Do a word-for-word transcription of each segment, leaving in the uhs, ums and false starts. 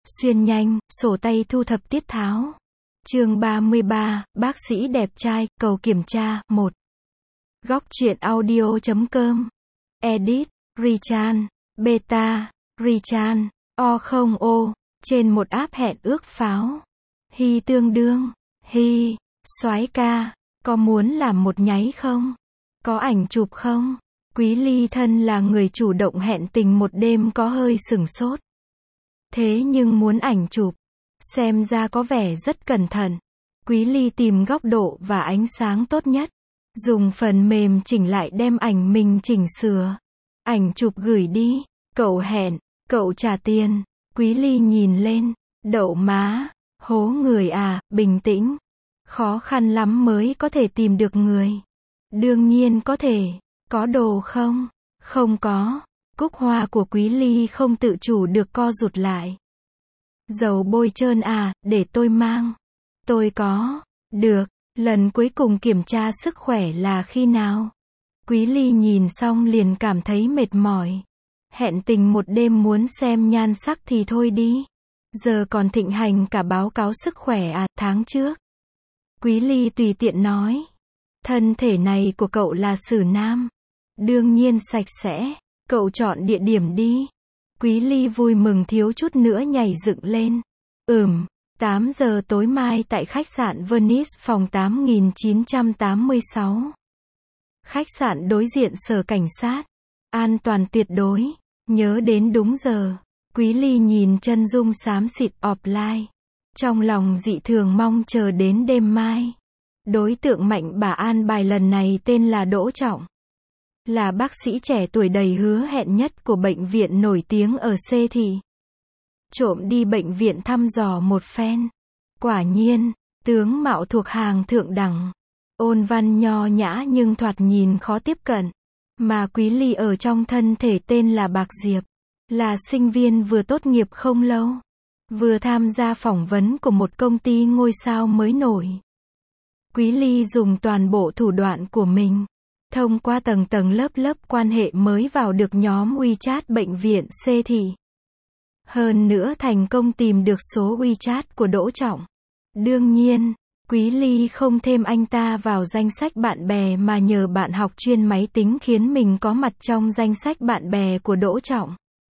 Xuyên nhanh, sổ tay thu thập tiết tháo. Chương ba mươi ba, bác sĩ đẹp trai, cầu kiểm tra, một. Góc truyện audio chấm com. Edit, Richan, Beta, Richan, O không O, trên một app hẹn ước pháo. Hi tương đương, hi, soái ca, có muốn làm một nháy không? Có ảnh chụp không? Quý Ly thân là người chủ động hẹn tình một đêm có hơi sửng sốt. Thế nhưng muốn ảnh chụp, xem ra có vẻ rất cẩn thận. Quý Ly tìm góc độ và ánh sáng tốt nhất, dùng phần mềm chỉnh lại đem ảnh mình chỉnh sửa. Ảnh chụp gửi đi, cậu hẹn, cậu trả tiền. Quý Ly nhìn lên, đậu má, hố người à, bình tĩnh. Khó khăn lắm mới có thể tìm được người. Đương nhiên có thể, có đồ không? Không có. Cúc hoa của Quý Ly không tự chủ được co rụt lại. Dầu bôi trơn à, để tôi mang. Tôi có. Được, lần cuối cùng kiểm tra sức khỏe là khi nào? Quý Ly nhìn xong liền cảm thấy mệt mỏi. Hẹn tình một đêm muốn xem nhan sắc thì thôi đi. Giờ còn thịnh hành cả báo cáo sức khỏe à, tháng trước. Quý Ly tùy tiện nói. Thân thể này của cậu là xử nam. Đương nhiên sạch sẽ. Cậu chọn địa điểm đi. Quý Ly vui mừng thiếu chút nữa nhảy dựng lên. Ừm, tám giờ tối mai tại khách sạn Venice phòng tám nghìn chín trăm tám mươi sáu. Khách sạn đối diện sở cảnh sát. An toàn tuyệt đối. Nhớ đến đúng giờ. Quý Ly nhìn chân dung xám xịt offline. Trong lòng dị thường mong chờ đến đêm mai. Đối tượng mạnh bà an bài lần này tên là Đỗ Trọng. Là bác sĩ trẻ tuổi đầy hứa hẹn nhất của bệnh viện nổi tiếng ở C thị. Trộm đi bệnh viện thăm dò một phen. Quả nhiên, tướng mạo thuộc hàng thượng đẳng. Ôn văn nho nhã nhưng thoạt nhìn khó tiếp cận. Mà Quý Ly ở trong thân thể tên là Bạc Diệp. Là sinh viên vừa tốt nghiệp không lâu. Vừa tham gia phỏng vấn của một công ty ngôi sao mới nổi. Quý Ly dùng toàn bộ thủ đoạn của mình. Thông qua tầng tầng lớp lớp quan hệ mới vào được nhóm WeChat bệnh viện C thị. Hơn nữa thành công tìm được số WeChat của Đỗ Trọng. Đương nhiên, Quý Ly không thêm anh ta vào danh sách bạn bè mà nhờ bạn học chuyên máy tính khiến mình có mặt trong danh sách bạn bè của Đỗ Trọng.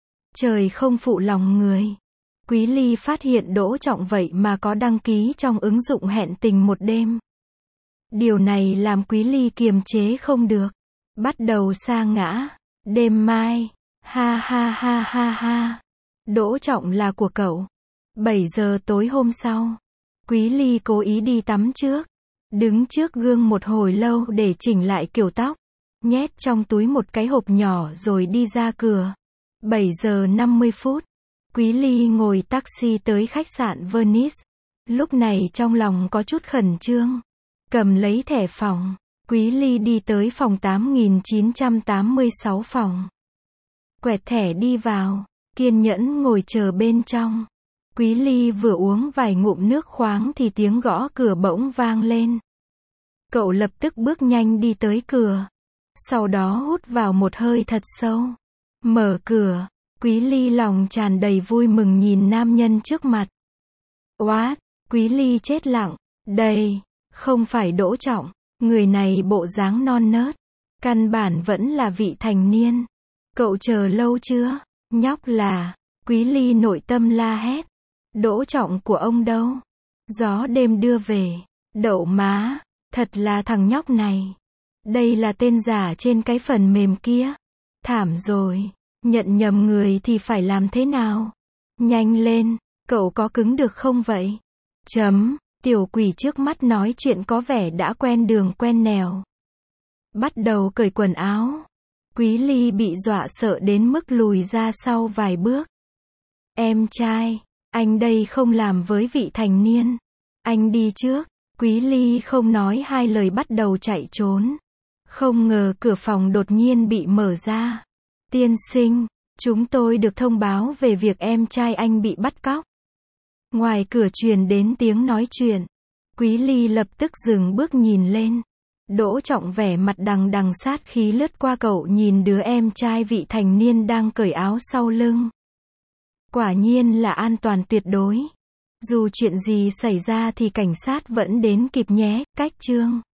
Trời không phụ lòng người. Quý Ly phát hiện Đỗ Trọng vậy mà có đăng ký trong ứng dụng hẹn tình một đêm. Điều này làm Quý Ly kiềm chế không được. Bắt đầu sa ngã. Đêm mai. Ha ha ha ha ha. Đỗ Trọng là của cậu. bảy giờ tối hôm sau. Quý Ly cố ý đi tắm trước. Đứng trước gương một hồi lâu để chỉnh lại kiểu tóc. Nhét trong túi một cái hộp nhỏ rồi đi ra cửa. bảy giờ năm mươi phút. Quý Ly ngồi taxi tới khách sạn Venice. Lúc này trong lòng có chút khẩn trương. Cầm lấy thẻ phòng. Quý Ly đi tới phòng tám nghìn chín trăm tám mươi sáu phòng. Quẹt thẻ đi vào. Kiên nhẫn ngồi chờ bên trong. Quý Ly vừa uống vài ngụm nước khoáng thì tiếng gõ cửa bỗng vang lên. Cậu lập tức bước nhanh đi tới cửa. Sau đó hút vào một hơi thật sâu. Mở cửa. Quý Ly lòng tràn đầy vui mừng nhìn nam nhân trước mặt. What? Quý Ly chết lặng. Đây, không phải Đỗ Trọng. Người này bộ dáng non nớt. Căn bản vẫn là vị thành niên. Cậu chờ lâu chưa? Nhóc là. Quý Ly nội tâm la hét. Đỗ Trọng của ông đâu? Gió đêm đưa về. Đậu má. Thật là thằng nhóc này. Đây là tên giả trên cái phần mềm kia. Thảm rồi. Nhận nhầm người thì phải làm thế nào? Nhanh lên. Cậu có cứng được không vậy? Chấm. Tiểu quỷ trước mắt nói chuyện có vẻ đã quen đường quen nẻo. Bắt đầu cởi quần áo. Quý Ly bị dọa sợ đến mức lùi ra sau vài bước. Em trai, anh đây không làm với vị thành niên. Anh đi trước. Quý Ly không nói hai lời bắt đầu chạy trốn. Không ngờ cửa phòng đột nhiên bị mở ra. Tiên sinh, chúng tôi được thông báo về việc em trai anh bị bắt cóc. Ngoài cửa truyền đến tiếng nói chuyện. Quý Ly lập tức dừng bước nhìn lên. Đỗ Trọng vẻ mặt đằng đằng sát khí lướt qua cậu nhìn đứa em trai vị thành niên đang cởi áo sau lưng. Quả nhiên là an toàn tuyệt đối. Dù chuyện gì xảy ra thì cảnh sát vẫn đến kịp nhé, cách chương.